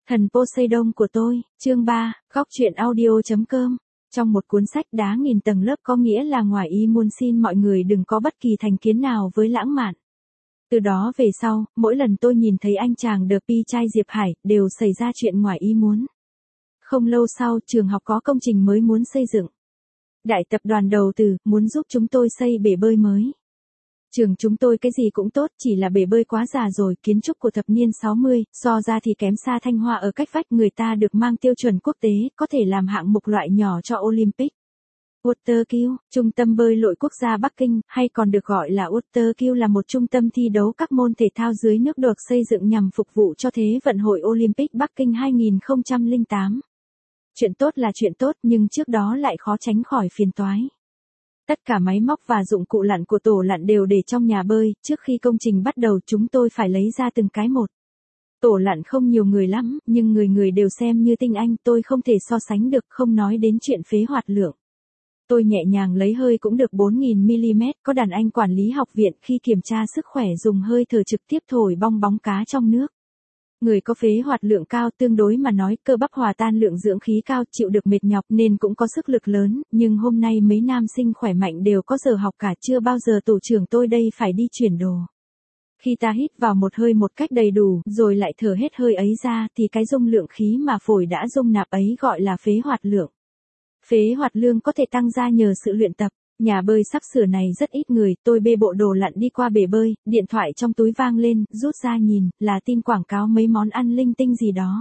Thần Poseidon của tôi, chương 3, góc truyện audio.com. Trong một cuốn sách đá nghìn tầng lớp có nghĩa là ngoài ý muốn xin mọi người đừng có bất kỳ thành kiến nào với lãng mạn. Từ đó về sau, mỗi lần tôi nhìn thấy anh chàng The Pi trai Diệp Hải, đều xảy ra chuyện ngoài ý muốn. Không lâu sau, trường học có công trình mới muốn xây dựng. Đại tập đoàn đầu tư muốn giúp chúng tôi xây bể bơi mới. Trường chúng tôi cái gì cũng tốt, chỉ là bể bơi quá già rồi, kiến trúc của thập niên 60, so ra thì kém xa Thanh Hoa ở cách vách, người ta được mang tiêu chuẩn quốc tế, có thể làm hạng mục loại nhỏ cho Olympic. Waterkill, Trung tâm bơi lội quốc gia Bắc Kinh, hay còn được gọi là Waterkill là một trung tâm thi đấu các môn thể thao dưới nước được xây dựng nhằm phục vụ cho Thế vận hội Olympic Bắc Kinh 2008. Chuyện tốt là chuyện tốt, nhưng trước đó lại khó tránh khỏi phiền toái. Tất cả máy móc và dụng cụ lặn của tổ lặn đều để trong nhà bơi, trước khi công trình bắt đầu chúng tôi phải lấy ra từng cái một. Tổ lặn không nhiều người lắm, nhưng người người đều xem như tinh anh, tôi không thể so sánh được, không nói đến chuyện phế hoạt lượng. Tôi nhẹ nhàng lấy hơi cũng được 4000mm, có đàn anh quản lý học viện khi kiểm tra sức khỏe dùng hơi thở trực tiếp thổi bong bóng cá trong nước. Người có phế hoạt lượng cao tương đối mà nói cơ bắp hòa tan lượng dưỡng khí cao chịu được mệt nhọc nên cũng có sức lực lớn, nhưng hôm nay mấy nam sinh khỏe mạnh đều có giờ học cả, chưa bao giờ tổ trưởng tôi đây phải đi chuyển đồ. Khi ta hít vào một hơi một cách đầy đủ rồi lại thở hết hơi ấy ra thì cái dung lượng khí mà phổi đã dung nạp ấy gọi là phế hoạt lượng. Phế hoạt lượng có thể tăng ra nhờ sự luyện tập. Nhà bơi sắp sửa này rất ít người, tôi bê bộ đồ lặn đi qua bể bơi, điện thoại trong túi vang lên, rút ra nhìn, là tin quảng cáo mấy món ăn linh tinh gì đó.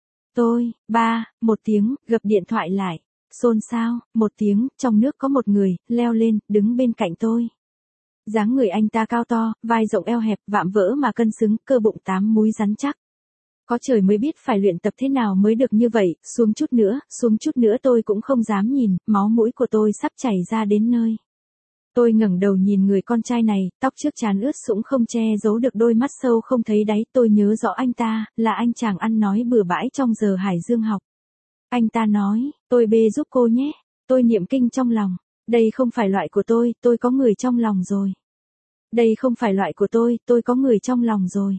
Một tiếng, gập điện thoại lại. Xôn xao, một tiếng, trong nước có một người, leo lên, đứng bên cạnh tôi. Dáng người anh ta cao to, vai rộng eo hẹp, vạm vỡ mà cân xứng, cơ bụng 8 múi rắn chắc. Có trời mới biết phải luyện tập thế nào mới được như vậy, xuống chút nữa tôi cũng không dám nhìn, máu mũi của tôi sắp chảy ra đến nơi. Tôi ngẩng đầu nhìn người con trai này, tóc trước trán ướt sũng không che giấu được đôi mắt sâu không thấy đáy, tôi nhớ rõ anh ta, là anh chàng ăn nói bừa bãi trong giờ Hải Dương học. Anh ta nói, tôi bê giúp cô nhé, tôi niệm kinh trong lòng, đây không phải loại của tôi có người trong lòng rồi. Đây không phải loại của tôi có người trong lòng rồi.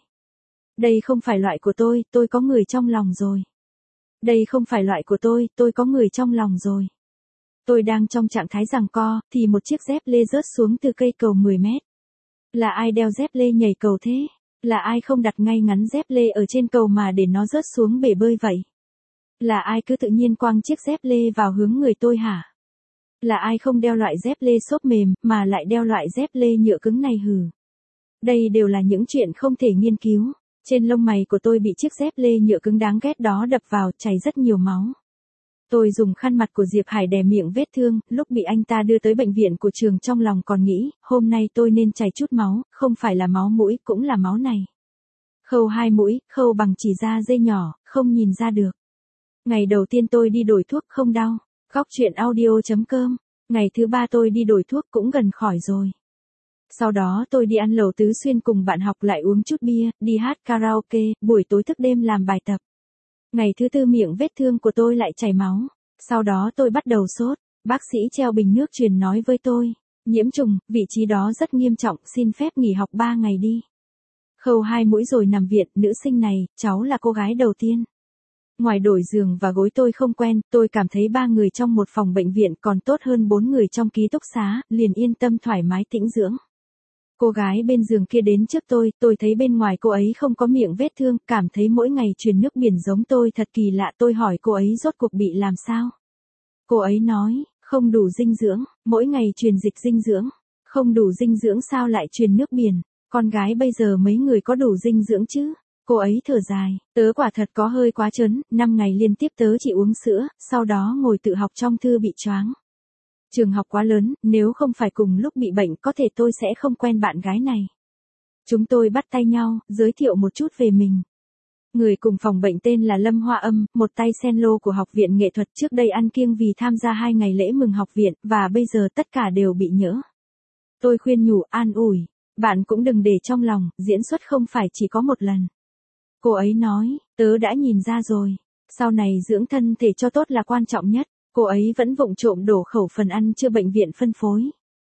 Đây không phải loại của tôi có người trong lòng rồi. Đây không phải loại của tôi có người trong lòng rồi. Tôi đang trong trạng thái giằng co, thì một chiếc dép lê rớt xuống từ cây cầu 10 mét. Là ai đeo dép lê nhảy cầu thế? Là ai không đặt ngay ngắn dép lê ở trên cầu mà để nó rớt xuống bể bơi vậy? Là ai cứ tự nhiên quăng chiếc dép lê vào hướng người tôi hả? Là ai không đeo loại dép lê xốp mềm, mà lại đeo loại dép lê nhựa cứng này hử? Đây đều là những chuyện không thể nghiên cứu. Trên lông mày của tôi bị chiếc dép lê nhựa cứng đáng ghét đó đập vào, chảy rất nhiều máu. Tôi dùng khăn mặt của Diệp Hải đè miệng vết thương, lúc bị anh ta đưa tới bệnh viện của trường trong lòng còn nghĩ, hôm nay tôi nên chảy chút máu, không phải là máu mũi, cũng là máu này. Khâu 2 mũi, khâu bằng chỉ ra dây nhỏ, không nhìn ra được. Ngày đầu tiên tôi đi đổi thuốc không đau. Góc truyện audio.com. Ngày thứ 3 tôi đi đổi thuốc cũng gần khỏi rồi. Sau đó tôi đi ăn lẩu Tứ Xuyên cùng bạn học lại uống chút bia, đi hát karaoke, buổi tối thức đêm làm bài tập. Ngày thứ 4 miệng vết thương của tôi lại chảy máu. Sau đó tôi bắt đầu sốt, bác sĩ treo bình nước truyền nói với tôi, nhiễm trùng, vị trí đó rất nghiêm trọng, xin phép nghỉ học 3 ngày đi. Khâu 2 mũi rồi nằm viện, nữ sinh này, cháu là cô gái đầu tiên. Ngoài đổi giường và gối tôi không quen, tôi cảm thấy 3 người trong một phòng bệnh viện còn tốt hơn 4 người trong ký túc xá, liền yên tâm thoải mái tĩnh dưỡng. Cô gái bên giường kia đến trước tôi thấy bên ngoài cô ấy không có miệng vết thương, cảm thấy mỗi ngày truyền nước biển giống tôi thật kỳ lạ, tôi hỏi cô ấy rốt cuộc bị làm sao. Cô ấy nói, không đủ dinh dưỡng, mỗi ngày truyền dịch dinh dưỡng. Không đủ dinh dưỡng sao lại truyền nước biển, con gái bây giờ mấy người có đủ dinh dưỡng chứ. Cô ấy thở dài, tớ quả thật có hơi quá trớn, 5 ngày liên tiếp tớ chỉ uống sữa, sau đó ngồi tự học trong thư bị choáng. Trường học quá lớn, nếu không phải cùng lúc bị bệnh có thể tôi sẽ không quen bạn gái này. Chúng tôi bắt tay nhau, giới thiệu một chút về mình. Người cùng phòng bệnh tên là Lâm Hoa Âm, một tay cello của Học viện Nghệ thuật, trước đây ăn kiêng vì tham gia 2 ngày lễ mừng học viện, và bây giờ tất cả đều bị nhỡ. Tôi khuyên nhủ, an ủi, bạn cũng đừng để trong lòng, diễn xuất không phải chỉ có một lần. Cô ấy nói, tớ đã nhìn ra rồi, sau này dưỡng thân thể cho tốt là quan trọng nhất. Cô ấy vẫn vụng trộm đổ khẩu phần ăn chưa bệnh viện phân phối.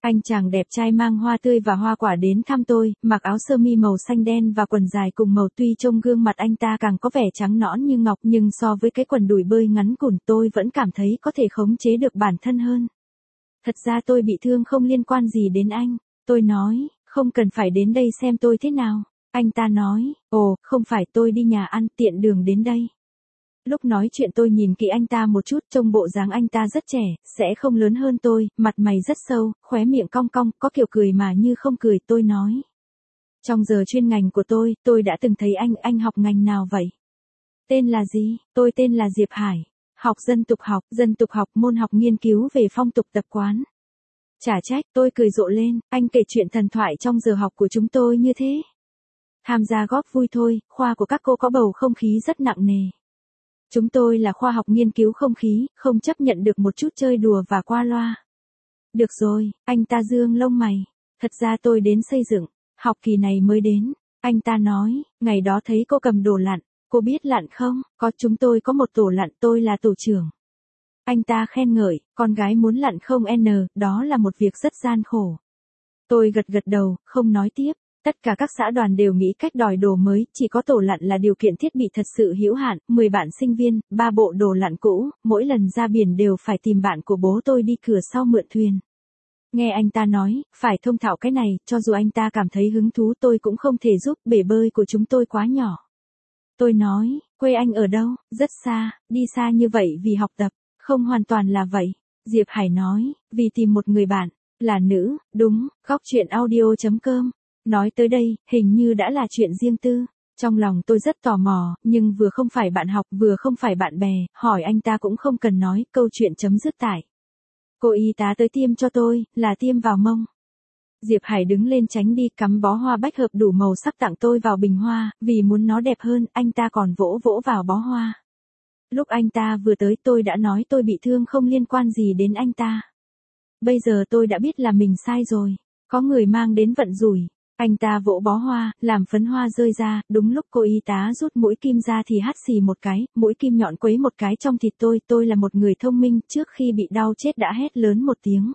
Anh chàng đẹp trai mang hoa tươi và hoa quả đến thăm tôi, mặc áo sơ mi màu xanh đen và quần dài cùng màu, tuy trông gương mặt anh ta càng có vẻ trắng nõn như ngọc nhưng so với cái quần đùi bơi ngắn cùn tôi vẫn cảm thấy có thể khống chế được bản thân hơn. Thật ra tôi bị thương không liên quan gì đến anh. Tôi nói, không cần phải đến đây xem tôi thế nào. Anh ta nói, ồ, không phải, tôi đi nhà ăn tiện đường đến đây. Lúc nói chuyện tôi nhìn kỹ anh ta một chút, trông bộ dáng anh ta rất trẻ, sẽ không lớn hơn tôi, mặt mày rất sâu, khóe miệng cong cong, có kiểu cười mà như không cười. Tôi nói, trong giờ chuyên ngành của tôi đã từng thấy anh học ngành nào vậy? Tên là gì? Tôi tên là Diệp Hải. Học dân tục học môn học nghiên cứu về phong tục tập quán. Chả trách, tôi cười rộ lên, anh kể chuyện thần thoại trong giờ học của chúng tôi như thế. Tham gia góp vui thôi, khoa của các cô có bầu không khí rất nặng nề. Chúng tôi là khoa học nghiên cứu không khí, không chấp nhận được một chút chơi đùa và qua loa. Được rồi, anh ta dương lông mày. Thật ra tôi đến xây dựng, học kỳ này mới đến. Anh ta nói, ngày đó thấy cô cầm đồ lặn, cô biết lặn không? Có, chúng tôi có một tổ lặn, tôi là tổ trưởng. Anh ta khen ngợi, con gái muốn lặn không đó là một việc rất gian khổ. Tôi gật đầu, không nói tiếp. Tất cả các xã đoàn đều nghĩ cách đòi đồ mới, chỉ có tổ lặn là điều kiện thiết bị thật sự hữu hạn, 10 bạn sinh viên, 3 bộ đồ lặn cũ, mỗi lần ra biển đều phải tìm bạn của bố tôi đi cửa sau mượn thuyền. Nghe anh ta nói, phải thông thạo cái này, cho dù anh ta cảm thấy hứng thú tôi cũng không thể giúp, bể bơi của chúng tôi quá nhỏ. Tôi nói, quê anh ở đâu? Rất xa, đi xa như vậy vì học tập, không hoàn toàn là vậy. Diệp Hải nói, vì tìm một người bạn, là nữ, đúng, góc chuyện audio.com. Nói tới đây, hình như đã là chuyện riêng tư. Trong lòng tôi rất tò mò, nhưng vừa không phải bạn học, vừa không phải bạn bè, hỏi anh ta cũng không cần nói, câu chuyện chấm dứt tại. Cô y tá tới tiêm cho tôi, là tiêm vào mông. Diệp Hải đứng lên tránh đi, cắm bó hoa bách hợp đủ màu sắc tặng tôi vào bình hoa, vì muốn nó đẹp hơn, anh ta còn vỗ vỗ vào bó hoa. Lúc anh ta vừa tới tôi đã nói tôi bị thương không liên quan gì đến anh ta. Bây giờ tôi đã biết là mình sai rồi, có người mang đến vận rủi. Anh ta vỗ bó hoa, làm phấn hoa rơi ra, đúng lúc cô y tá rút mũi kim ra thì hắt xì một cái, mũi kim nhọn quấy một cái trong thịt tôi là một người thông minh, trước khi bị đau chết đã hét lớn một tiếng.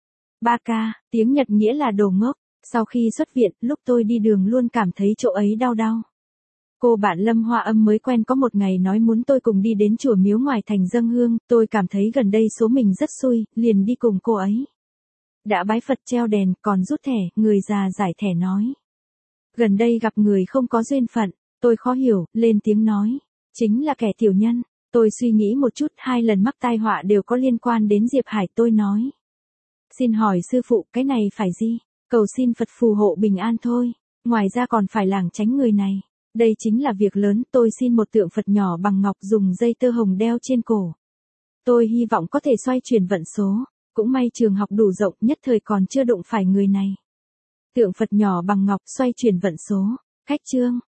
Ba ca, tiếng Nhật nghĩa là đồ ngốc, sau khi xuất viện, lúc tôi đi đường luôn cảm thấy chỗ ấy đau đau. Cô bạn Lâm Hoa Âm mới quen có một ngày nói muốn tôi cùng đi đến chùa miếu ngoài thành dâng hương, tôi cảm thấy gần đây số mình rất xui, liền đi cùng cô ấy. Đã bái Phật treo đèn, còn rút thẻ, người già giải thẻ nói. Gần đây gặp người không có duyên phận, tôi khó hiểu, lên tiếng nói. Chính là kẻ tiểu nhân, tôi suy nghĩ một chút, 2 lần mắc tai họa đều có liên quan đến Diệp Hải, tôi nói. Xin hỏi sư phụ, cái này phải gì? Cầu xin Phật phù hộ bình an thôi, ngoài ra còn phải lảng tránh người này. Đây chính là việc lớn, tôi xin một tượng Phật nhỏ bằng ngọc dùng dây tơ hồng đeo trên cổ. Tôi hy vọng có thể xoay chuyển vận số. Cũng may trường học đủ rộng, nhất thời còn chưa đụng phải người này. Tượng Phật nhỏ bằng ngọc xoay chuyển vận số. Khách chương.